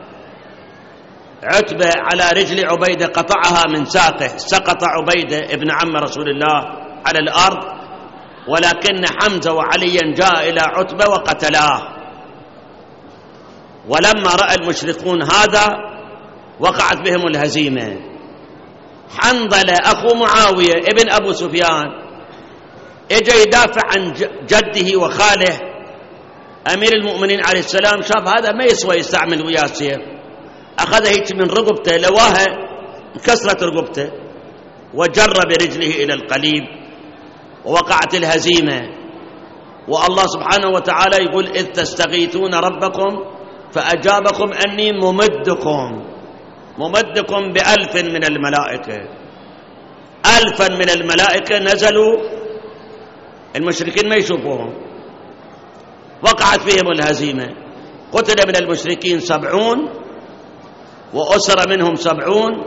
عتبة على رجل عبيدة قطعها من ساقه، سقط عبيدة ابن عم رسول الله على الأرض، ولكن حمزة وعليا جاء إلى عتبة وقتلاه. ولما رأى المشركون هذا وقعت بهم الهزيمة. حنظلة أخو معاوية ابن أبو سفيان اجى يدافع عن جده وخاله أمير المؤمنين عليه السلام، شاف هذا ما يسوى يستعمل وياه السيف، أخذ هيك من رقبته لواها كسرت رقبته وجر برجله إلى القليب، ووقعت الهزيمة. والله سبحانه وتعالى يقول إذ تستغيثون ربكم فأجابكم أني ممدكم ب1000 من الملائكة. 1000 من الملائكة نزلوا، المشركين ما يشوفوهم. وقعت فيهم الهزيمة، قتل من المشركين 70 وأسر منهم 70.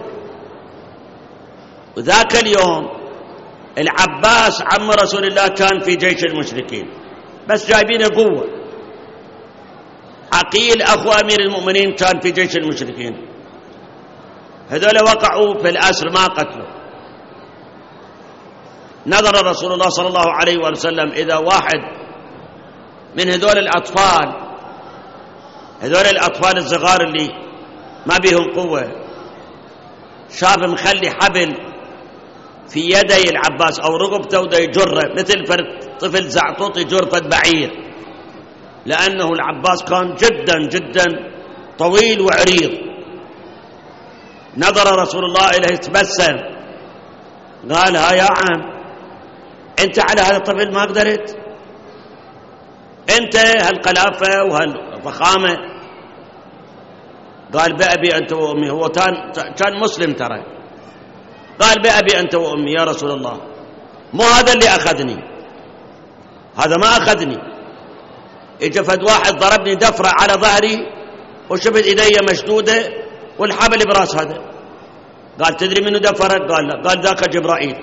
وذاك اليوم العباس عم رسول الله كان في جيش المشركين، بس جايبين قوة. عقيل أخو أمير المؤمنين كان في جيش المشركين، هذول وقعوا في الأسر ما قتلوا. نظر رسول الله صلى الله عليه وسلم إذا واحد من هذول الأطفال الصغار اللي ما بيهم قوة، شاب مخلي حبل في يدي العباس أو رقبته وده يجره مثل طفل زعطوط يجر فد بعير، لأنه العباس كان جدا جدا طويل وعريض. نظر رسول الله إليه تبسم، قال ها يا عم أنت على هذا الطفل ما قدرت؟ أنت هالقلافة وهالفخامة؟ قال بأبي أنت وأمي. هو كان مسلم ترى. قال بأبي أنت وأمي يا رسول الله، مو هذا اللي أخذني، هذا ما أخذني. إجا فد واحد ضربني دفرة على ظهري وشفت إيدي مشدودة والحبل براس هذا. قال تدري منو دفرك؟ قال لا. قال ذاك جبرائيل.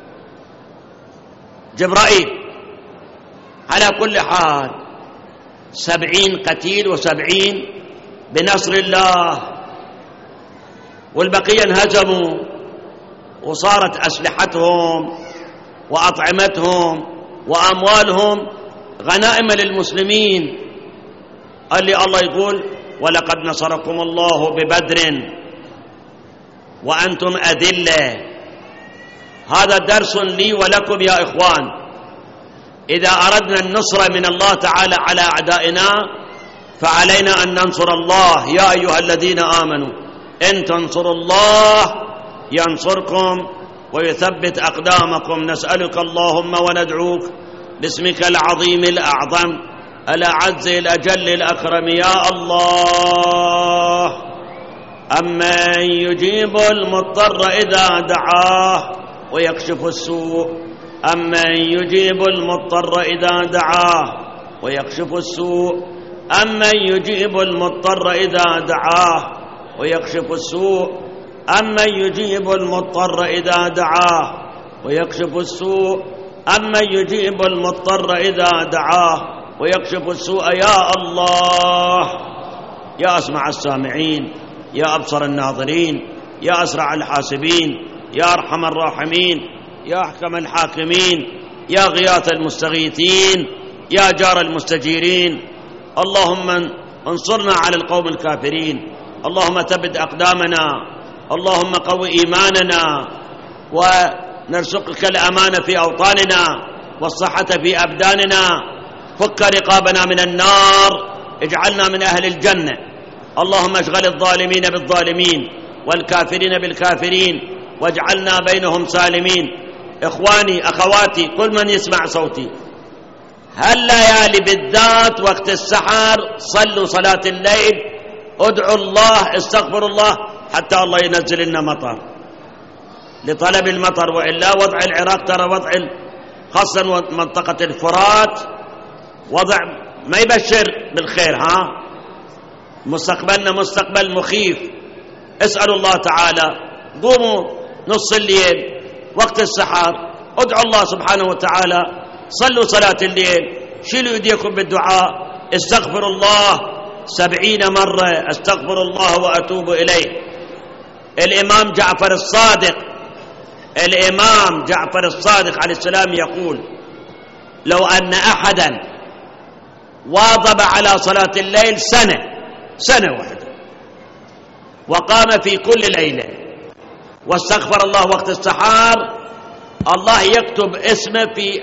على كل حال 70 قتيل و70 بنصر الله، والبقية انهزموا، وصارت أسلحتهم وأطعمتهم وأموالهم غنائم للمسلمين. اللي الله يقول ولقد نصركم الله ببدر وأنتم أذلة. هذا درس لي ولكم يا إخوان. إذا أردنا النصر من الله تعالى على أعدائنا فعلينا أن ننصر الله. يا أيها الذين آمنوا إن تنصروا الله ينصركم ويثبت أقدامكم. نسألك اللهم وندعوك باسمك العظيم الأعظم الأعز الأجل الأكرم يا الله. أمن يجيب المضطر إذا دعاه ويكشف السوء. أمن يجيب المضطر إذا دعاه ويكشف السوء. أمن يجيب المضطر إذا دعاه ويكشف السوء. أمن يجيب المضطر إذا دعاه ويكشف السوء. أمن يجيب المضطر إذا دعاه ويكشف السوء. يا الله، يا أسمع السامعين، يا أبصر الناظرين، يا أسرع الحاسبين، يا أرحم الراحمين، يا أحكم الحاكمين، يا غياث المستغيثين، يا جار المستجيرين. اللهم انصرنا على القوم الكافرين. اللهم ثبت أقدامنا. اللهم قو إيماننا، ونرزقك الأمان في أوطاننا والصحة في أبداننا. فك رقابنا من النار، اجعلنا من أهل الجنة. اللهم اشغل الظالمين بالظالمين والكافرين بالكافرين واجعلنا بينهم سالمين. إخواني أخواتي كل من يسمع صوتي، هالليالي بالذات وقت السحر صلوا صلاة الليل، ادعوا الله، استغفروا الله حتى الله ينزل لنا مطر لطلب المطر. وإلا وضع العراق ترى وضع خاصة منطقة الفرات وضع ما يبشر بالخير. مستقبلنا مستقبل مخيف. اسألوا الله تعالى، قوموا نص الليل وقت السحر، ادعوا الله سبحانه وتعالى، صلوا صلاة الليل، شيلوا يديكم بالدعاء، استغفروا الله 70 مرة، استغفر الله وأتوب إليه. الإمام جعفر الصادق عليه السلام يقول: لو أن أحدا واظب على صلاة الليل سنة واحدة وقام في كل ليلة واستغفر الله وقت السحر، الله يكتب اسمه في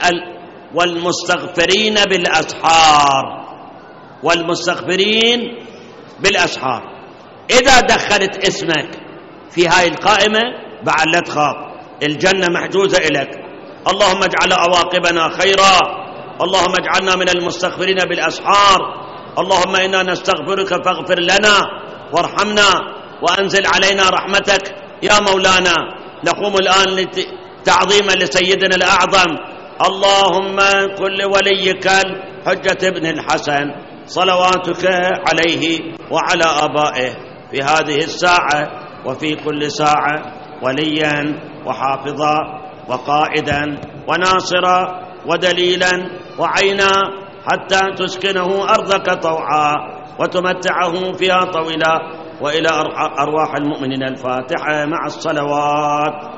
والمستغفرين بالأسحار. إذا دخلت اسمك في هاي القائمة بعد لا تخاف، الجنة محجوزة إليك. اللهم اجعل عواقبنا خيرا، اللهم اجعلنا من المستغفرين بالأسحار. اللهم إنا نستغفرك فاغفر لنا وارحمنا وأنزل علينا رحمتك يا مولانا. نقوم الآن تعظيما لسيدنا الأعظم، اللهم كل وليك الحجة ابن الحسن صلواتك عليه وعلى آبائه في هذه الساعة وفي كل ساعة وليا وحافظا وقائدا وناصرا ودليلا وعينا، حتى تسكنه أرضك طوعا وتمتعه فيها طويلا. وإلى أرواح المؤمنين الفاتحة مع الصلوات.